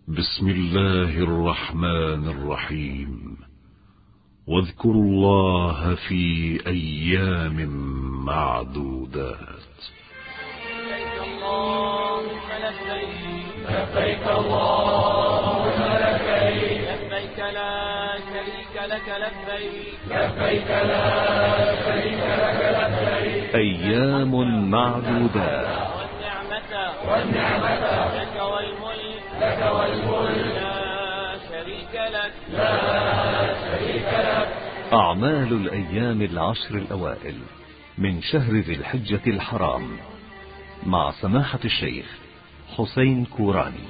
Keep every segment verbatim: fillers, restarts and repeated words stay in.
بسم الله الرحمن الرحيم. واذكروا الله في أيام معدودات. لبيك اللهم لبيك لبيك اللهم لبيك لبيك لا شريك لك لبيك لبيك لا شريك لك لبيك أيام معدودات. والنعمة والنعمة لك والملك لك والملك لا شريك لك لا شريك لك. أعمال الأيام العشر الأوائل من شهر ذي الحجة الحرام مع سماحة الشيخ حسين كوراني.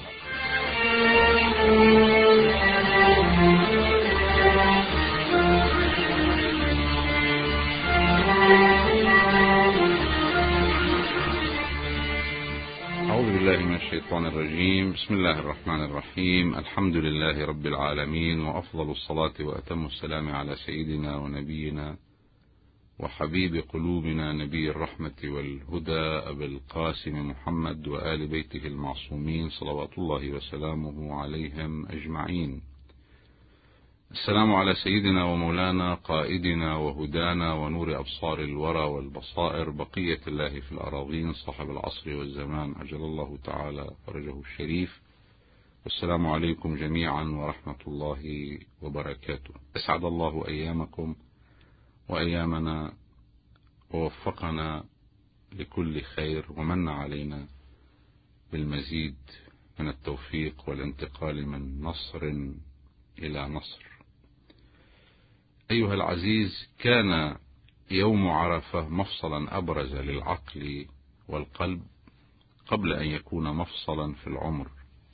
أعوذ بالله من الشيطان الرجيم. بسم الله الرحمن الرحيم. الحمد لله رب العالمين، وأفضل الصلاة وأتم السلام على سيدنا ونبينا وحبيب قلوبنا نبي الرحمة والهدى أبي القاسم محمد وآل بيته المعصومين صلوات الله وسلامه عليهم أجمعين. السلام على سيدنا ومولانا قائدنا وهدانا ونور أبصار الورى والبصائر بقية الله في الأراضين صاحب العصر والزمان عجل الله تعالى فرجه الشريف. والسلام عليكم جميعا ورحمة الله وبركاته. أسعد الله أيامكم وأيامنا ووفقنا لكل خير ومن علينا بالمزيد من التوفيق والانتقال من نصر إلى نصر. أيها العزيز، كان يوم عرفة مفصلا أبرز للعقل والقلب قبل أن يكون مفصلا في العمر،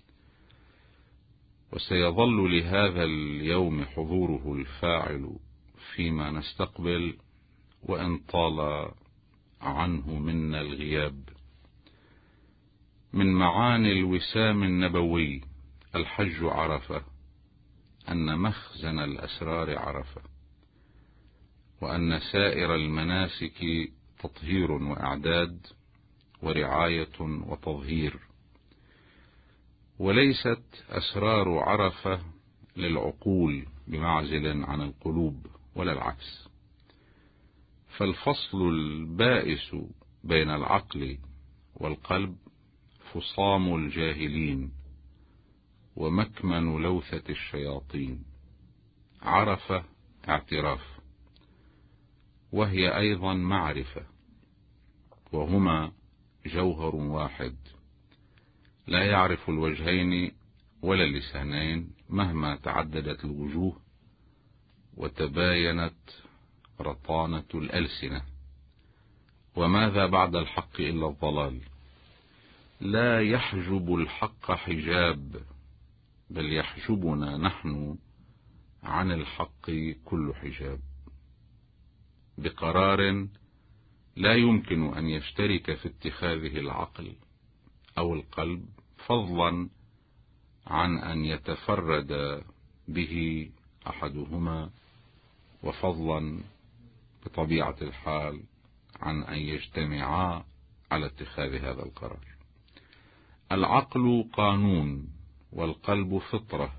وسيظل لهذا اليوم حضوره الفاعل فيما نستقبل وإن طال عنه منا الغياب. من معاني الوسام النبوي الحج عرفة أن مخزن الأسرار عرفة، وأن سائر المناسك تطهير وإعداد ورعاية وتظهير، وليست أسرار عرفة للعقول بمعزل عن القلوب ولا العكس. فالفصل البائس بين العقل والقلب فصام الجاهلين ومكمن لوثة الشياطين. عرفة اعتراف، وهي أيضا معرفة، وهما جوهر واحد لا يعرف الوجهين ولا اللسانين مهما تعددت الوجوه وتباينت رطانة الألسنة. وماذا بعد الحق إلا الضلال؟ لا يحجب الحق حجاب، بل يحجبنا نحن عن الحق كل حجاب، بقرار لا يمكن أن يشترك في اتخاذه العقل أو القلب، فضلا عن أن يتفرد به أحدهما، وفضلا بطبيعة الحال عن أن يجتمعا على اتخاذ هذا القرار. العقل قانون والقلب فطرة،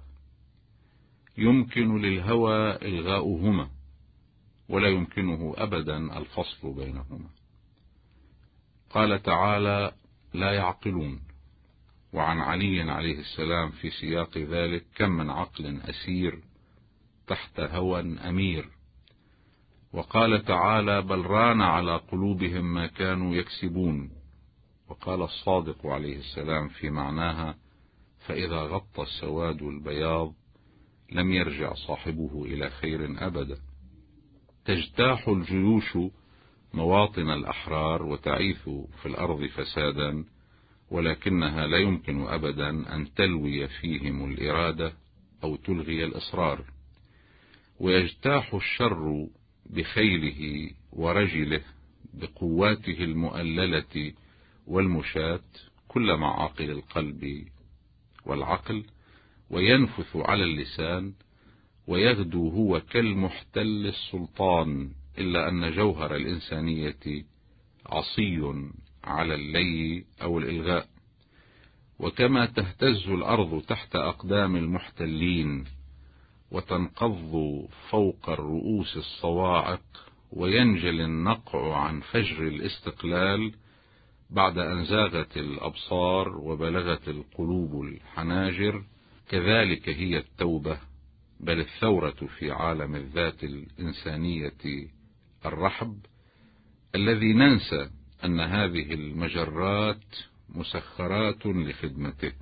يمكن للهوى إلغاؤهما ولا يمكنه أبدا الفصل بينهما. قال تعالى: لا يعقلون. وعن علي عليه السلام في سياق ذلك: كم من عقل أسير تحت هوى أمير. وقال تعالى: بل ران على قلوبهم ما كانوا يكسبون. وقال الصادق عليه السلام في معناها: فإذا غطى السواد البياض لم يرجع صاحبه إلى خير أبدا. تجتاح الجيوش مواطن الأحرار وتعيث في الأرض فسادا، ولكنها لا يمكن أبدا أن تلوي فيهم الإرادة أو تلغي الإصرار. ويجتاح الشر بخيله ورجله بقواته المؤللة والمشاة كل معاقل القلب والعقل، وينفث على اللسان ويغدو هو كالمحتل السلطان، إلا أن جوهر الإنسانية عصي على اللي أو الإلغاء. وكما تهتز الأرض تحت أقدام المحتلين وتنقض فوق الرؤوس الصواعق وينجلي النقع عن فجر الاستقلال بعد أن زاغت الأبصار وبلغت القلوب الحناجر، كذلك هي التوبة بل الثورة في عالم الذات الإنسانية الرحب، الذي ننسى أن هذه المجرات مسخرات لخدمته.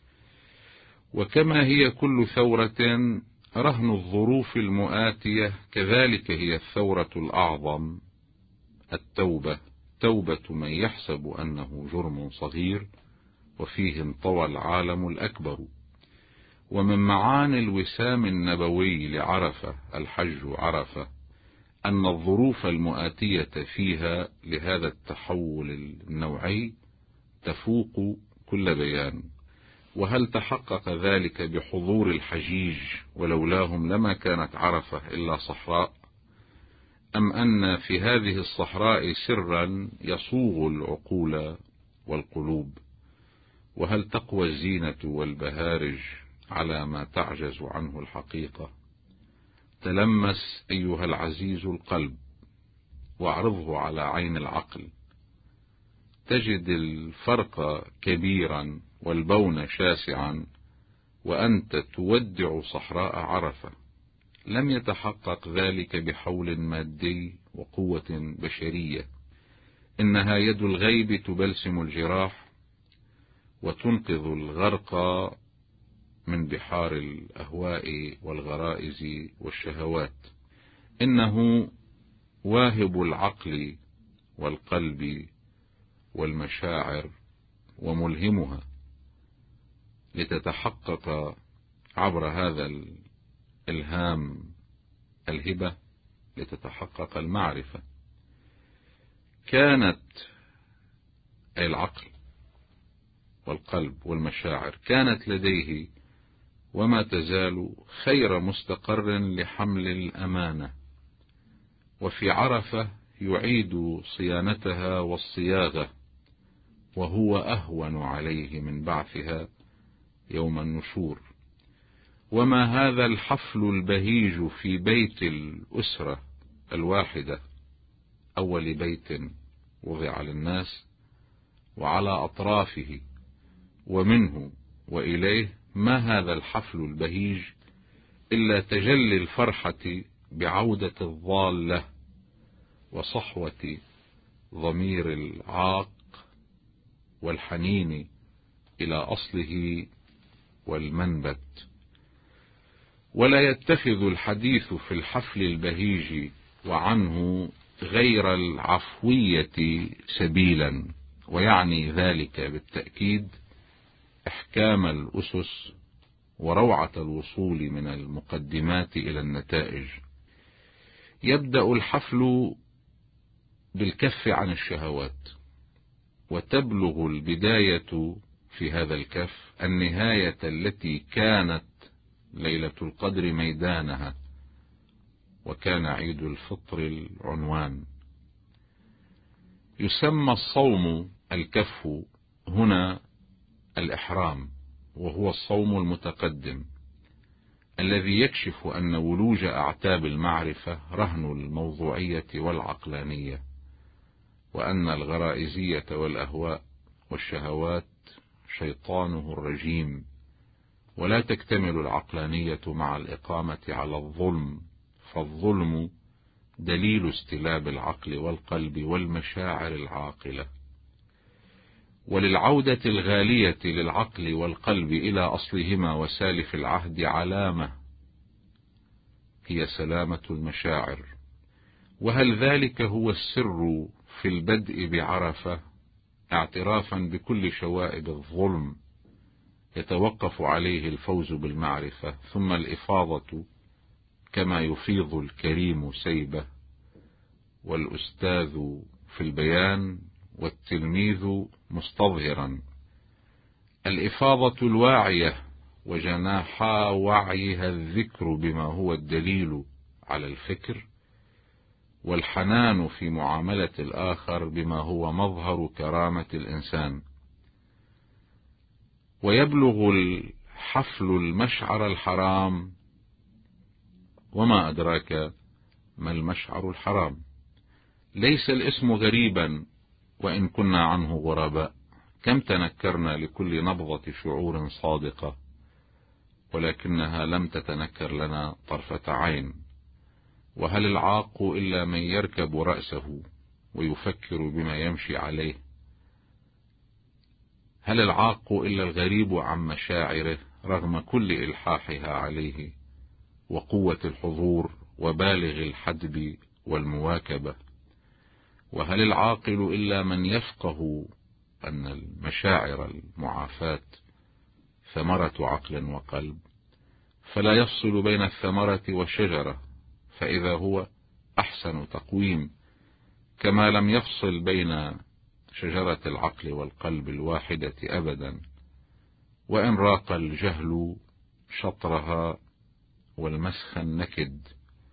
وكما هي كل ثورة رهن الظروف المؤاتية، كذلك هي الثورة الأعظم التوبة، توبة من يحسب أنه جرم صغير وفيه انطوى العالم الأكبر. ومن معاني الوسام النبوي لعرفة الحج عرفة أن الظروف المؤاتية فيها لهذا التحول النوعي تفوق كل بيان. وهل تحقق ذلك بحضور الحجيج ولولاهم لما كانت عرفة إلا صحراء، أم أن في هذه الصحراء سرا يصوغ العقول والقلوب؟ وهل تقوى الزينة والبهارج على ما تعجز عنه الحقيقة؟ تلمس أيها العزيز القلب واعرضه على عين العقل، تجد الفرق كبيرا والبون شاسعا، وأنت تودع صحراء عرفة. لم يتحقق ذلك بحول مادي وقوة بشرية، إنها يد الغيب تبلسم الجراح وتنقذ الغرق من بحار الأهواء والغرائز والشهوات. إنه واهب العقل والقلب والمشاعر وملهمها، لتتحقق عبر هذا الإلهام الهبة لتتحقق المعرفة. كانت أي العقل والقلب والمشاعر كانت لديه وما تزال خير مستقر لحمل الأمانة، وفي عرفة يعيد صيانتها والصياغة، وهو أهون عليه من بعثها يوم النشور. وما هذا الحفل البهيج في بيت الأسرة الواحدة، أول بيت وضع للناس وعلى أطرافه ومنه وإليه، ما هذا الحفل البهيج إلا تجلي الفرحة بعودة الضالة وصحوة ضمير العاق والحنين إلى أصله والمنبت. ولا يتخذ الحديث في الحفل البهيج وعنه غير العفوية سبيلا، ويعني ذلك بالتأكيد إحكام الأسس وروعة الوصول من المقدمات إلى النتائج. يبدأ الحفل بالكف عن الشهوات، وتبلغ البداية في هذا الكف النهاية التي كانت ليلة القدر ميدانها، وكان عيد الفطر العنوان. يسمى الصوم الكف هنا الإحرام، وهو الصوم المتقدم الذي يكشف أن ولوج أعتاب المعرفة رهن الموضوعية والعقلانية، وأن الغرائزية والأهواء والشهوات شيطانه الرجيم، ولا تكتمل العقلانية مع الإقامة على الظلم، فالظلم دليل استلاب العقل والقلب والمشاعر العاقلة. وللعودة الغالية للعقل والقلب إلى أصلهما وسالف العهد علامة هي سلامة المشاعر. وهل ذلك هو السر في البدء بعرفة، اعترافا بكل شوائب الظلم يتوقف عليه الفوز بالمعرفة، ثم الإفاضة كما يفيض الكريم سيبه، والأستاذ في البيان والتلميذ مستظهرا. الإفاضة الواعية وجناحا وعيها الذكر بما هو الدليل على الفكر، والحنان في معاملة الآخر بما هو مظهر كرامة الإنسان. ويبلغ الحفل المشعر الحرام. وما أدراك ما المشعر الحرام؟ ليس الاسم غريبا وإن كنا عنه غرباء، كم تنكرنا لكل نبضة شعور صادقة، ولكنها لم تتنكر لنا طرفة عين. وهل العاق إلا من يركب رأسه ويفكر بما يمشي عليه؟ هل العاق إلا الغريب عن مشاعره رغم كل إلحاحها عليه وقوة الحضور وبالغ الحدب والمواكبة؟ وهل العاقل إلا من يفقه أن المشاعر المعافاة ثمرة عقل وقلب، فلا يفصل بين الثمرة والشجرة، فإذا هو أحسن تقويم، كما لم يفصل بين شجرة العقل والقلب الواحدة أبدا، وإن راق الجهل شطرها والمسخ النكد.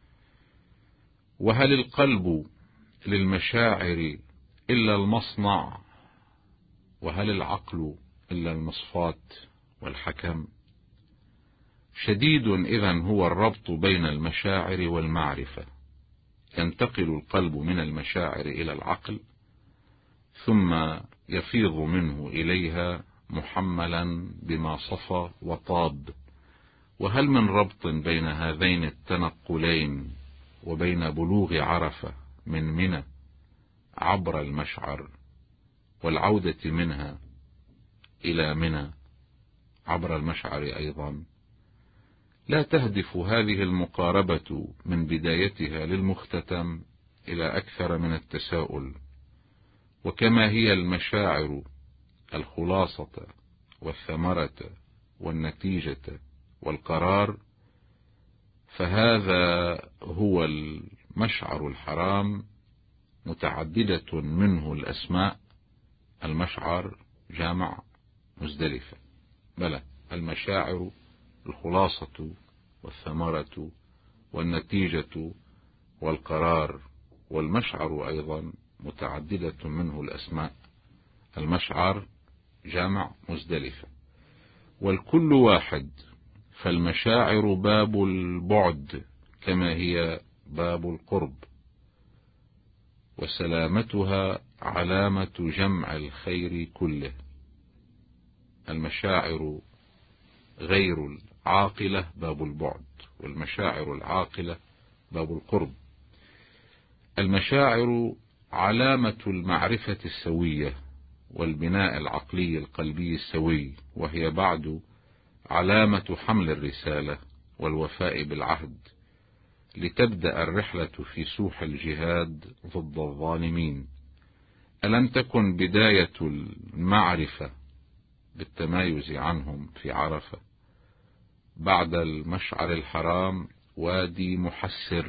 وهل القلب للمشاعر إلا المصنع؟ وهل العقل إلا المصفاة والحكم؟ شديد إذن هو الربط بين المشاعر والمعرفة. ينتقل القلب من المشاعر إلى العقل، ثم يفيض منه إليها محملا بما صفى وطاب. وهل من ربط بين هذين التنقلين وبين بلوغ عرفة من منى عبر المشعر، والعودة منها إلى منى عبر المشعر أيضا؟ لا تهدف هذه المقاربة من بدايتها للمختتم إلى أكثر من التساؤل. وكما هي المشاعر الخلاصة والثمرة والنتيجة والقرار، فهذا هو المشعر الحرام متعددة منه الأسماء. المشعر جامع مزدلفة، بلى المشاعر الخلاصة والثمرة والنتيجة والقرار، والمشعر أيضا متعددة منه الأسماء. المشعر جامع مزدلفة، والكل واحد. فالمشاعر باب البعد كما هي باب القرب، وسلامتها علامة جمع الخير كله. المشاعر غير العاقلة باب البعد، والمشاعر العاقلة باب القرب. المشاعر علامة المعرفة السوية والبناء العقلي القلبي السوي، وهي بعد علامة حمل الرسالة والوفاء بالعهد، لتبدأ الرحلة في سوح الجهاد ضد الظالمين. ألم تكن بداية المعرفة بالتمايز عنهم في عرفة بعد المشعر الحرام وادي محسر،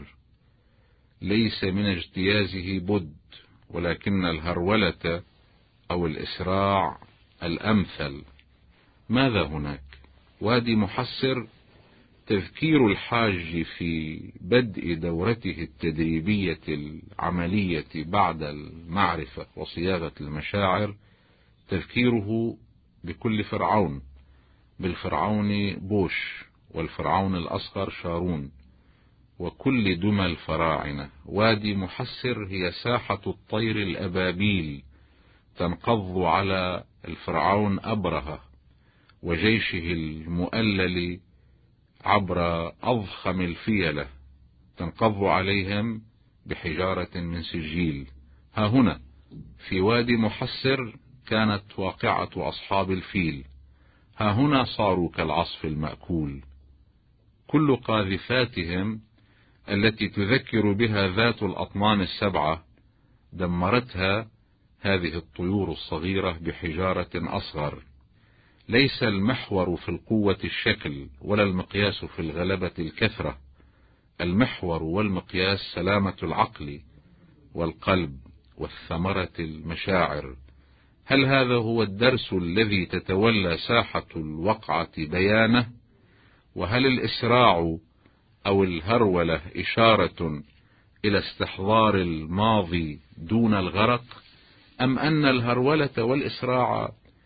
ليس من اجتيازه بد، ولكن الهرولة أو الإسراع الأمثل. ماذا هناك؟ وادي محسر تذكير الحاج في بدء دورته التدريبية العملية بعد المعرفة وصياغة المشاعر، تذكيره بكل فرعون، بالفرعون بوش، والفرعون الأصغر شارون، وكل دمى الفراعنة. وادي محسر هي ساحة الطير الأبابيل تنقض على الفرعون أبرهة وجيشه المؤلل عبر أضخم الفيلة، تنقض عليهم بحجارة من سجيل. ها هنا في وادي محسر كانت واقعة أصحاب الفيل، ها هنا صاروا كالعصف المأكول. كل قاذفاتهم التي تذكر بها ذات الأطنان السبعة دمرتها هذه الطيور الصغيرة بحجارة أصغر. ليس المحور في القوة الشكل، ولا المقياس في الغلبة الكثرة. المحور والمقياس سلامة العقل والقلب والثمرة المشاعر. هل هذا هو الدرس الذي تتولى ساحة الوقعة بيانه؟ وهل الإسراع أو الهرولة إشارة إلى استحضار الماضي دون الغرق، أم أن الهرولة والإسراع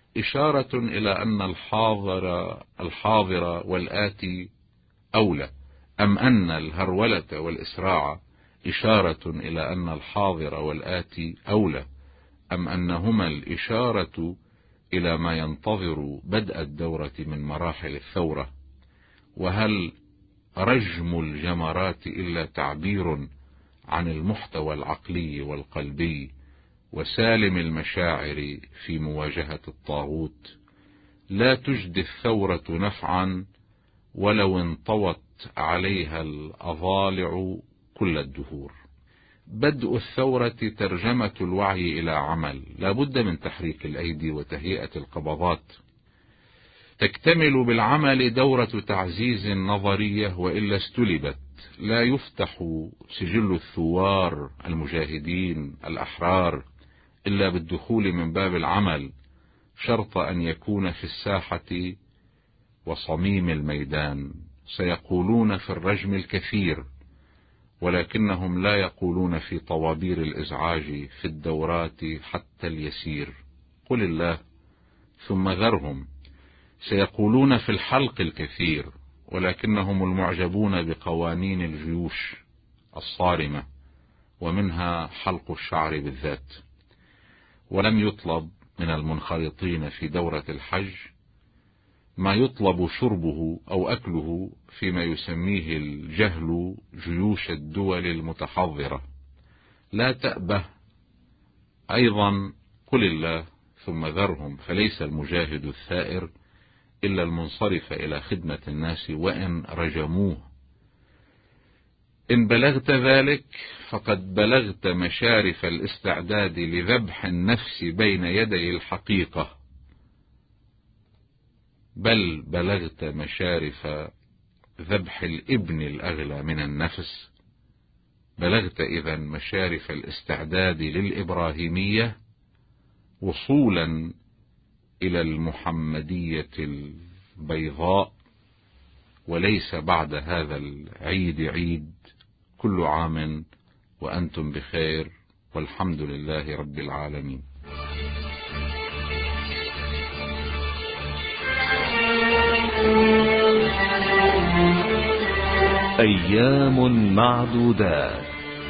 إشارة إلى أن الحاضر الحاضر والآتي أولى، أم أن الهرولة والإسراع إشارة إلى أن الحاضر والآتي أولى، أم أنهما الإشارة إلى ما ينتظر بدء الدورة من مراحل الثورة؟ وهل رجم الجمرات إلا تعبير عن المحتوى العقلي والقلبي وسالم المشاعر في مواجهة الطاغوت؟ لا تجدي الثورة نفعا ولو انطوت عليها الأضالع كل الدهور. بدء الثورة ترجمة الوعي إلى عمل، لا بد من تحريك الأيدي وتهيئة القبضات. تكتمل بالعمل دورة تعزيز نظرية، وإلا استلبت. لا يفتح سجل الثوار المجاهدين الأحرار إلا بالدخول من باب العمل، شرط أن يكون في الساحة وصميم الميدان. سيقولون في الرجم الكثير، ولكنهم لا يقولون في طوابير الإزعاج في الدورات حتى اليسير. قل الله ثم ذرهم. سيقولون في الحلق الكثير، ولكنهم المعجبون بقوانين الجيوش الصارمة، ومنها حلق الشعر بالذات. ولم يطلب من المنخرطين في دورة الحج ما يطلب شربه أو أكله فيما يسميه الجهل جيوش الدول المتحضرة. لا تأبه. أيضا قل الله ثم ذرهم، فليس المجاهد الثائر إلا المنصرف إلى خدمة الناس وإن رجموه. إن بلغت ذلك فقد بلغت مشارف الاستعداد لذبح النفس بين يدي الحقيقة، بل بلغت مشارف ذبح الابن الأغلى من النفس. بلغت إذن مشارف الاستعداد للإبراهيمية وصولا إلى المحمدية البيضاء. وليس بعد هذا العيد عيد. كل عام وأنتم بخير، والحمد لله رب العالمين. أيام معدودات.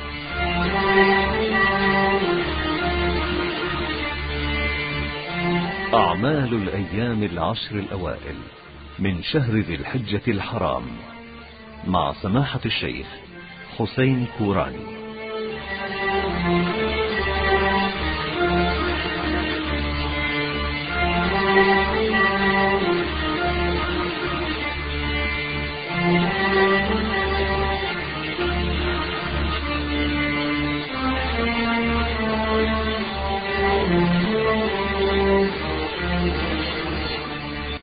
أعمال الأيام العشر الأوائل من شهر ذي الحجة الحرام، مع سماحة الشيخ حسين كوراني.